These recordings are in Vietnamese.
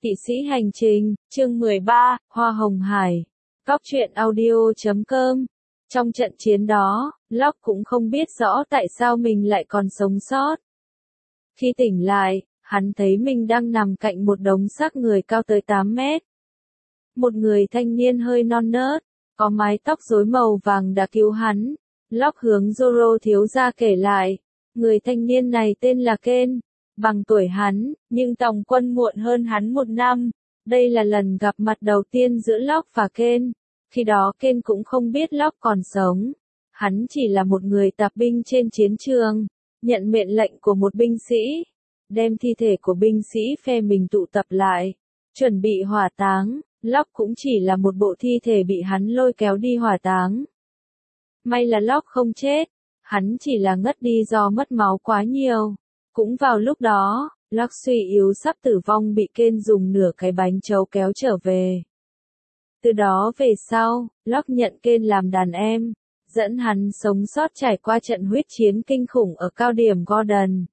Kỵ sĩ hành trình, chương 13, Hoa Hồng Hải. Góc truyện audio.com. Trong trận chiến đó, Locke cũng không biết rõ tại sao mình lại còn sống sót. Khi tỉnh lại, hắn thấy mình đang nằm cạnh một đống xác người cao tới 8 mét. Một người thanh niên hơi non nớt, có mái tóc rối màu vàng đã cứu hắn. Locke hướng Zoro thiếu gia kể lại, người thanh niên này tên là Ken. Bằng tuổi hắn, nhưng tòng quân muộn hơn hắn 1 năm. Đây là lần gặp mặt đầu tiên giữa Locke và Ken. Khi đó Ken cũng không biết Locke còn sống. Hắn chỉ là một người tạp binh trên chiến trường, nhận mệnh lệnh của một binh sĩ, đem thi thể của binh sĩ phe mình tụ tập lại, chuẩn bị hỏa táng. Locke cũng chỉ là một bộ thi thể bị hắn lôi kéo đi hỏa táng. May là Locke không chết, hắn chỉ là ngất đi do mất máu quá nhiều. Cũng vào lúc đó, Locke suy yếu sắp tử vong bị Ken dùng nửa cái bánh trâu kéo trở về. Từ đó về sau, Locke nhận Ken làm đàn em, dẫn hắn sống sót trải qua trận huyết chiến kinh khủng ở cao điểm Gordon.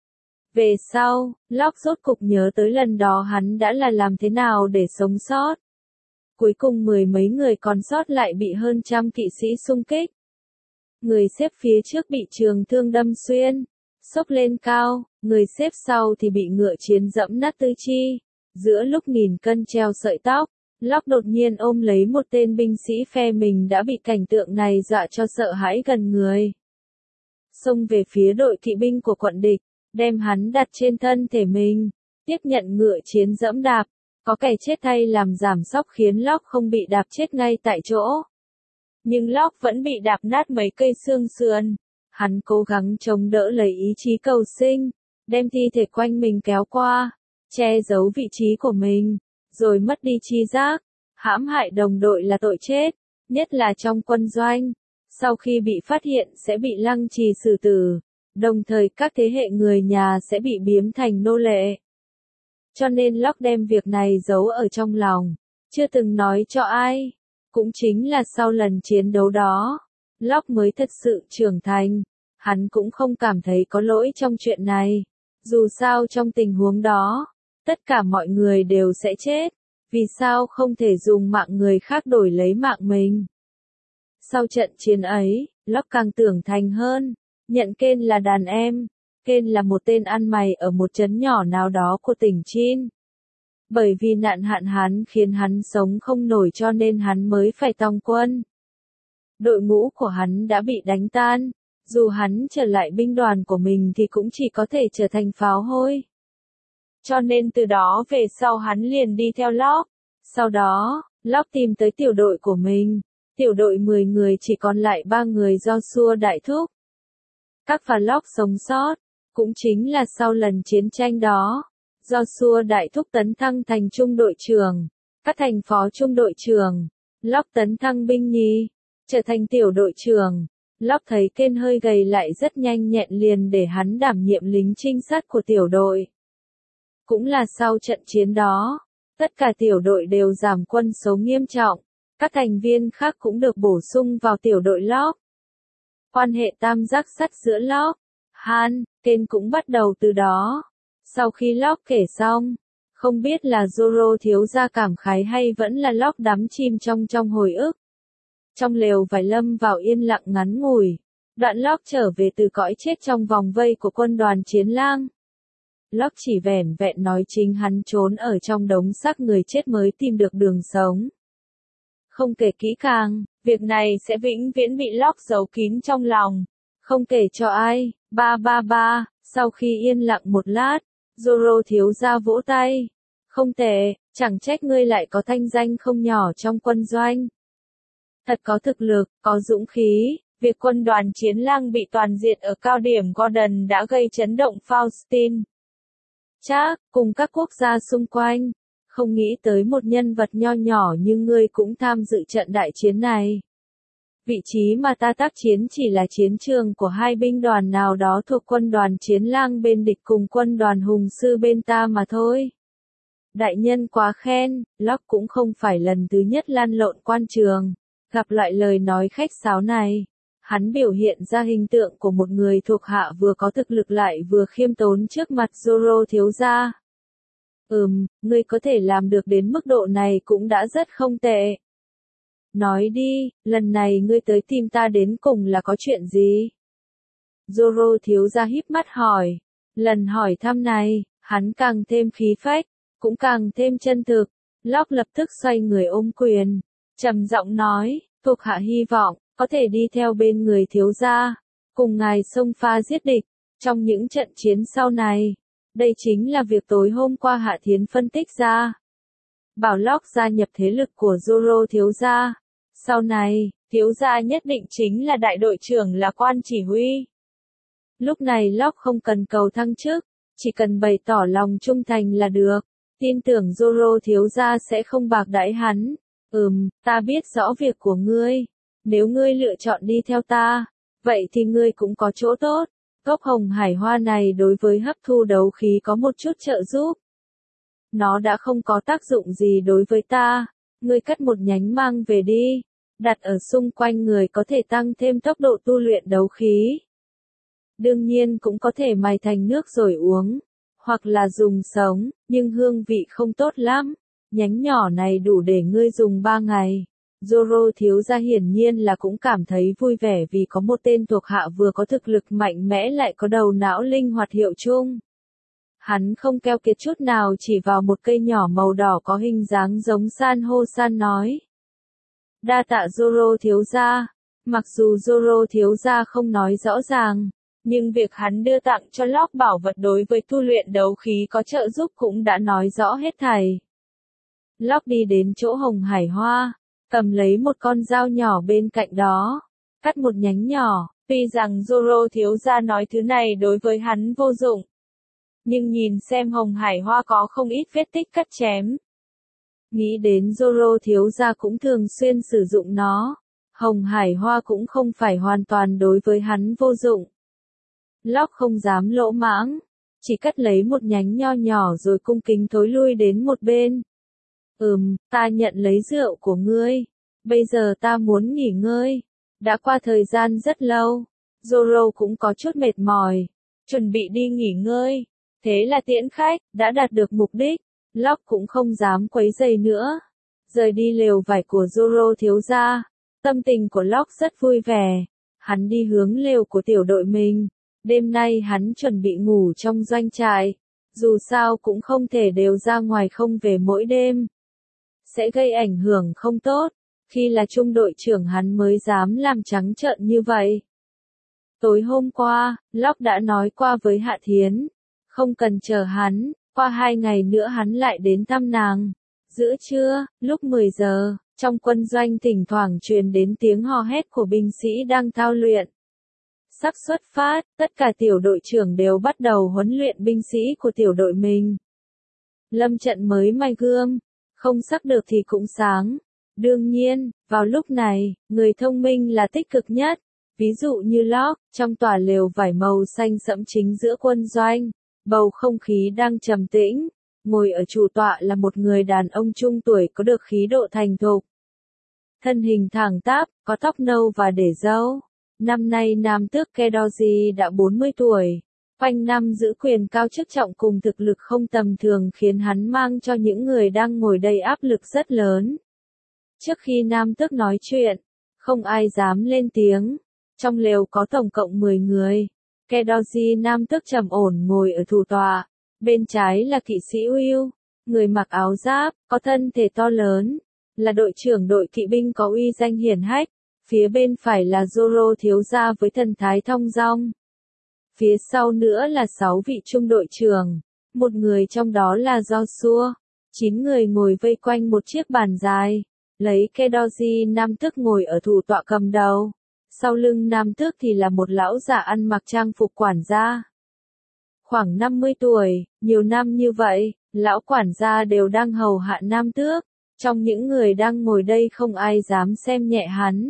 Về sau, Locke rốt cục nhớ tới lần đó hắn đã làm thế nào để sống sót. Cuối cùng 10 mấy người còn sót lại bị hơn trăm kỵ sĩ xung kích. Người xếp phía trước bị trường thương đâm xuyên, xốc lên cao, người xếp sau thì bị ngựa chiến dẫm nát tứ chi. Giữa lúc nghìn cân treo sợi tóc, Locke đột nhiên ôm lấy một tên binh sĩ phe mình đã bị cảnh tượng này dọa cho sợ hãi gần người. Xông về phía đội kỵ binh của quận địch, đem hắn đặt trên thân thể mình, tiếp nhận ngựa chiến dẫm đạp. Có kẻ chết thay làm giảm sóc khiến Locke không bị đạp chết ngay tại chỗ. Nhưng Locke vẫn bị đạp nát mấy cây xương sườn. Hắn cố gắng chống đỡ lấy ý chí cầu sinh, đem thi thể quanh mình kéo qua, che giấu vị trí của mình, rồi mất đi tri giác. Hãm hại đồng đội là tội chết, nhất là trong quân doanh. Sau khi bị phát hiện sẽ bị lăng trì xử tử, đồng thời các thế hệ người nhà sẽ bị biếm thành nô lệ. Cho nên Locke đem việc này giấu ở trong lòng, chưa từng nói cho ai. Cũng chính là sau lần chiến đấu đó, Locke mới thật sự trưởng thành. Hắn cũng không cảm thấy có lỗi trong chuyện này. Dù sao trong tình huống đó, tất cả mọi người đều sẽ chết. Vì sao không thể dùng mạng người khác đổi lấy mạng mình? Sau trận chiến ấy, Locke càng tưởng thành hơn. Nhận Ken là đàn em. Ken là một tên ăn mày ở một trấn nhỏ nào đó của tỉnh Chin. Bởi vì nạn hạn hán khiến hắn sống không nổi cho nên hắn mới phải tòng quân. Đội ngũ của hắn đã bị đánh tan. Dù hắn trở lại binh đoàn của mình thì cũng chỉ có thể trở thành pháo hôi. Cho nên từ đó về sau hắn liền đi theo Locke. Sau đó, Locke tìm tới tiểu đội của mình. Tiểu đội 10 người chỉ còn lại 3 người do Joshua đại thúc. Các và Locke sống sót. Cũng chính là sau lần chiến tranh đó, Joshua đại thúc tấn thăng thành trung đội trưởng, các thành phó trung đội trưởng. Locke tấn thăng binh nhì, trở thành tiểu đội trưởng. Locke thấy Ken hơi gầy lại rất nhanh nhẹn liền để hắn đảm nhiệm lính trinh sát của tiểu đội. Cũng là sau trận chiến đó, tất cả tiểu đội đều giảm quân số nghiêm trọng, các thành viên khác cũng được bổ sung vào tiểu đội Locke. Quan hệ tam giác sắt giữa Locke, Han, Ken cũng bắt đầu từ đó. Sau khi Locke kể xong, không biết là Zoro thiếu gia cảm khái hay vẫn là Locke đắm chìm trong hồi ức. Trong lều vải lâm vào yên lặng ngắn ngủi, đoạn Locke trở về từ cõi chết trong vòng vây của quân đoàn chiến lang. Locke chỉ vẻn vẹn nói chính hắn trốn ở trong đống xác người chết mới tìm được đường sống. Không kể kỹ càng, việc này sẽ vĩnh viễn bị Locke giấu kín trong lòng, không kể cho ai. Sau khi yên lặng một lát, Zoro thiếu gia vỗ tay. Không tệ, chẳng trách ngươi lại có thanh danh không nhỏ trong quân doanh. Thật có thực lực, có dũng khí. Việc quân đoàn chiến lang bị toàn diệt ở cao điểm Gordon đã gây chấn động Faustin. Chắc, cùng các quốc gia xung quanh. Không nghĩ tới một nhân vật nho nhỏ như ngươi cũng tham dự trận đại chiến này. Vị trí mà ta tác chiến chỉ là chiến trường của hai binh đoàn nào đó thuộc quân đoàn chiến lang bên địch cùng quân đoàn hùng sư bên ta mà thôi. Đại nhân quá khen, Locke cũng không phải lần thứ nhất lăn lộn quan trường. Gặp loại lời nói khách sáo này, hắn biểu hiện ra hình tượng của một người thuộc hạ vừa có thực lực lại vừa khiêm tốn trước mặt Zoro thiếu gia. Ngươi có thể làm được đến mức độ này cũng đã rất không tệ. Nói đi, lần này ngươi tới tìm ta đến cùng là có chuyện gì? Zoro thiếu gia híp mắt hỏi. Lần hỏi thăm này, hắn càng thêm khí phách, cũng càng thêm chân thực. Locke lập tức xoay người ôm quyền, trầm giọng nói, thuộc hạ hy vọng, có thể đi theo bên người thiếu gia, cùng ngài xông pha giết địch, trong những trận chiến sau này. Đây chính là việc tối hôm qua Hạ Thiến phân tích ra. Bảo Locke gia nhập thế lực của Zoro thiếu gia. Sau này, thiếu gia nhất định chính là đại đội trưởng là quan chỉ huy. Lúc này Locke không cần cầu thăng chức, chỉ cần bày tỏ lòng trung thành là được. Tin tưởng Zoro thiếu gia sẽ không bạc đãi hắn. Ta biết rõ việc của ngươi. Nếu ngươi lựa chọn đi theo ta, vậy thì ngươi cũng có chỗ tốt. Gốc hồng hải hoa này đối với hấp thu đấu khí có một chút trợ giúp. Nó đã không có tác dụng gì đối với ta. Ngươi cắt một nhánh mang về đi. Đặt ở xung quanh người có thể tăng thêm tốc độ tu luyện đấu khí. Đương nhiên cũng có thể mài thành nước rồi uống. Hoặc là dùng sống, nhưng hương vị không tốt lắm. Nhánh nhỏ này đủ để ngươi dùng 3 ngày. Zoro thiếu gia hiển nhiên là cũng cảm thấy vui vẻ vì có một tên thuộc hạ vừa có thực lực mạnh mẽ lại có đầu não linh hoạt hiệu chung. Hắn không keo kiệt chút nào chỉ vào một cây nhỏ màu đỏ có hình dáng giống san hô san nói. Đa tạ Zoro thiếu gia. Mặc dù Zoro thiếu gia không nói rõ ràng, nhưng việc hắn đưa tặng cho Locke bảo vật đối với tu luyện đấu khí có trợ giúp cũng đã nói rõ hết thảy. Locke đi đến chỗ hồng hải hoa, cầm lấy một con dao nhỏ bên cạnh đó, cắt một nhánh nhỏ. Tuy rằng Zoro thiếu gia nói thứ này đối với hắn vô dụng, nhưng nhìn xem hồng hải hoa có không ít vết tích cắt chém. Nghĩ đến Zoro thiếu gia cũng thường xuyên sử dụng nó, hồng hải hoa cũng không phải hoàn toàn đối với hắn vô dụng. Locke không dám lỗ mãng, chỉ cắt lấy một nhánh nho nhỏ rồi cung kính thối lui đến một bên. Ta nhận lấy rượu của ngươi. Bây giờ ta muốn nghỉ ngơi. Đã qua thời gian rất lâu. Zoro cũng có chút mệt mỏi. Chuẩn bị đi nghỉ ngơi. Thế là tiễn khách, đã đạt được mục đích. Locke cũng không dám quấy rầy nữa. Rời đi lều vải của Zoro thiếu gia. Tâm tình của Locke rất vui vẻ. Hắn đi hướng lều của tiểu đội mình. Đêm nay hắn chuẩn bị ngủ trong doanh trại. Dù sao cũng không thể đều ra ngoài không về mỗi đêm. Sẽ gây ảnh hưởng không tốt. Khi là trung đội trưởng hắn mới dám làm trắng trợn như vậy. Tối hôm qua, Locke đã nói qua với Hạ Thiến. Không cần chờ hắn, qua 2 ngày nữa hắn lại đến thăm nàng. Giữa trưa, lúc 10 giờ, trong quân doanh thỉnh thoảng truyền đến tiếng hò hét của binh sĩ đang thao luyện. Sắp xuất phát, tất cả tiểu đội trưởng đều bắt đầu huấn luyện binh sĩ của tiểu đội mình. Lâm trận mới may gươm, không sắc được thì cũng sáng. Đương nhiên, vào lúc này, người thông minh là tích cực nhất. Ví dụ như Locke, trong tòa lều vải màu xanh sẫm chính giữa quân doanh, bầu không khí đang trầm tĩnh. Ngồi ở chủ tọa là một người đàn ông trung tuổi có được khí độ thành thục. Thân hình thẳng tắp, có tóc nâu và để râu. Năm nay nam tước Kedoji đã 40 tuổi. Quanh năm giữ quyền cao chức trọng cùng thực lực không tầm thường khiến hắn mang cho những người đang ngồi đây áp lực rất lớn. Trước khi nam tước nói chuyện, không ai dám lên tiếng. Trong lều có tổng cộng 10 người. Kedoji nam tước trầm ổn ngồi ở thủ tọa. Bên trái là kỵ sĩ Will, người mặc áo giáp, có thân thể to lớn, là đội trưởng đội kỵ binh có uy danh hiển hách. Phía bên phải là Zoro thiếu gia với thần thái thong dong. Phía sau nữa là 6 vị trung đội trưởng, một người trong đó là Joshua. 9 người ngồi vây quanh một chiếc bàn dài, lấy Kedoji nam tước ngồi ở thủ tọa cầm đầu. Sau lưng nam tước thì là một lão già ăn mặc trang phục quản gia. Khoảng 50 tuổi, nhiều năm như vậy, lão quản gia đều đang hầu hạ nam tước. Trong những người đang ngồi đây không ai dám xem nhẹ hắn.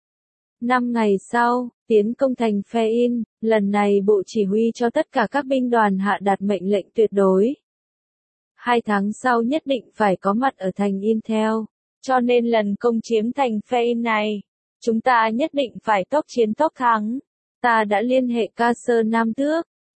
5 ngày sau, tiến công thành Fein, lần này bộ chỉ huy cho tất cả các binh đoàn hạ đạt mệnh lệnh tuyệt đối. 2 tháng sau nhất định phải có mặt ở thành Intel, cho nên lần công chiếm thành Fein này, chúng ta nhất định phải tốc chiến tốc thắng. Ta đã liên hệ ca sơ nam tước,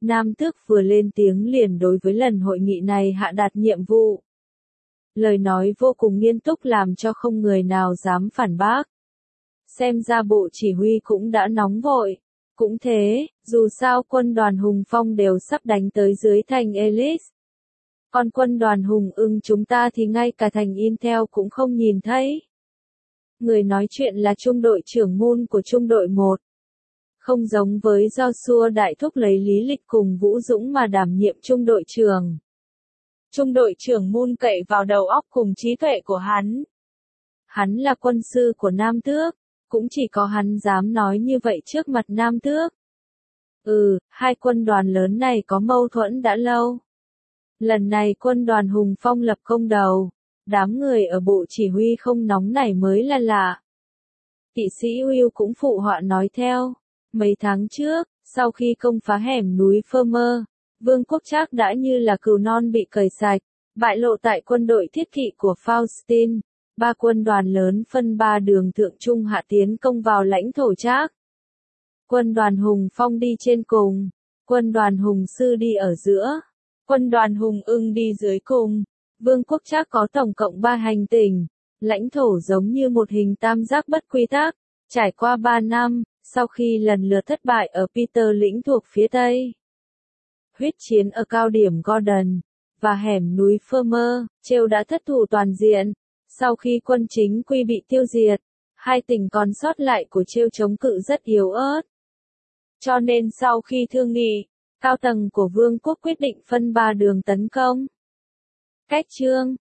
Nam Tước vừa lên tiếng liền đối với lần hội nghị này hạ đạt nhiệm vụ. Lời nói vô cùng nghiêm túc làm cho không người nào dám phản bác. Xem ra bộ chỉ huy cũng đã nóng vội. Cũng thế, dù sao quân đoàn Hùng Phong đều sắp đánh tới dưới thành Elis. Còn quân đoàn Hùng Ưng chúng ta thì ngay cả thành Intel cũng không nhìn thấy. Người nói chuyện là trung đội trưởng Moon của trung đội 1. Không giống với Joshua đại thúc lấy lý lịch cùng Vũ Dũng mà đảm nhiệm trung đội trưởng. Trung đội trưởng Moon cậy vào đầu óc cùng trí tuệ của hắn. Hắn là quân sư của Nam Tước, cũng chỉ có hắn dám nói như vậy trước mặt Nam Tước. Hai quân đoàn lớn này có mâu thuẫn đã lâu. Lần này quân đoàn Hùng Phong lập công đầu, đám người ở bộ chỉ huy không nóng nảy mới là lạ. Kỵ sĩ Will cũng phụ họa nói theo. Mấy tháng trước, sau khi công phá hẻm núi Firmer, Vương quốc Trác đã như là cừu non bị cởi sạch, bại lộ tại quân đội thiết kỵ của Faustin. Ba quân đoàn lớn phân ba đường thượng trung hạ tiến công vào lãnh thổ Trác. Quân đoàn Hùng Phong đi trên cùng, quân đoàn Hùng Sư đi ở giữa, quân đoàn Hùng Ưng đi dưới cùng. Vương quốc Trác có tổng cộng 3 hành tinh, lãnh thổ giống như một hình tam giác bất quy tắc. Trải qua 3 năm, sau khi lần lượt thất bại ở Peter lĩnh thuộc phía Tây, huyết chiến ở cao điểm Gordon, và hẻm núi Firmer, Trêu đã thất thủ toàn diện. Sau khi quân chính quy bị tiêu diệt, hai tỉnh còn sót lại của Trêu chống cự rất yếu ớt. Cho nên sau khi thương nghị, cao tầng của vương quốc quyết định phân ba đường tấn công. Cách chương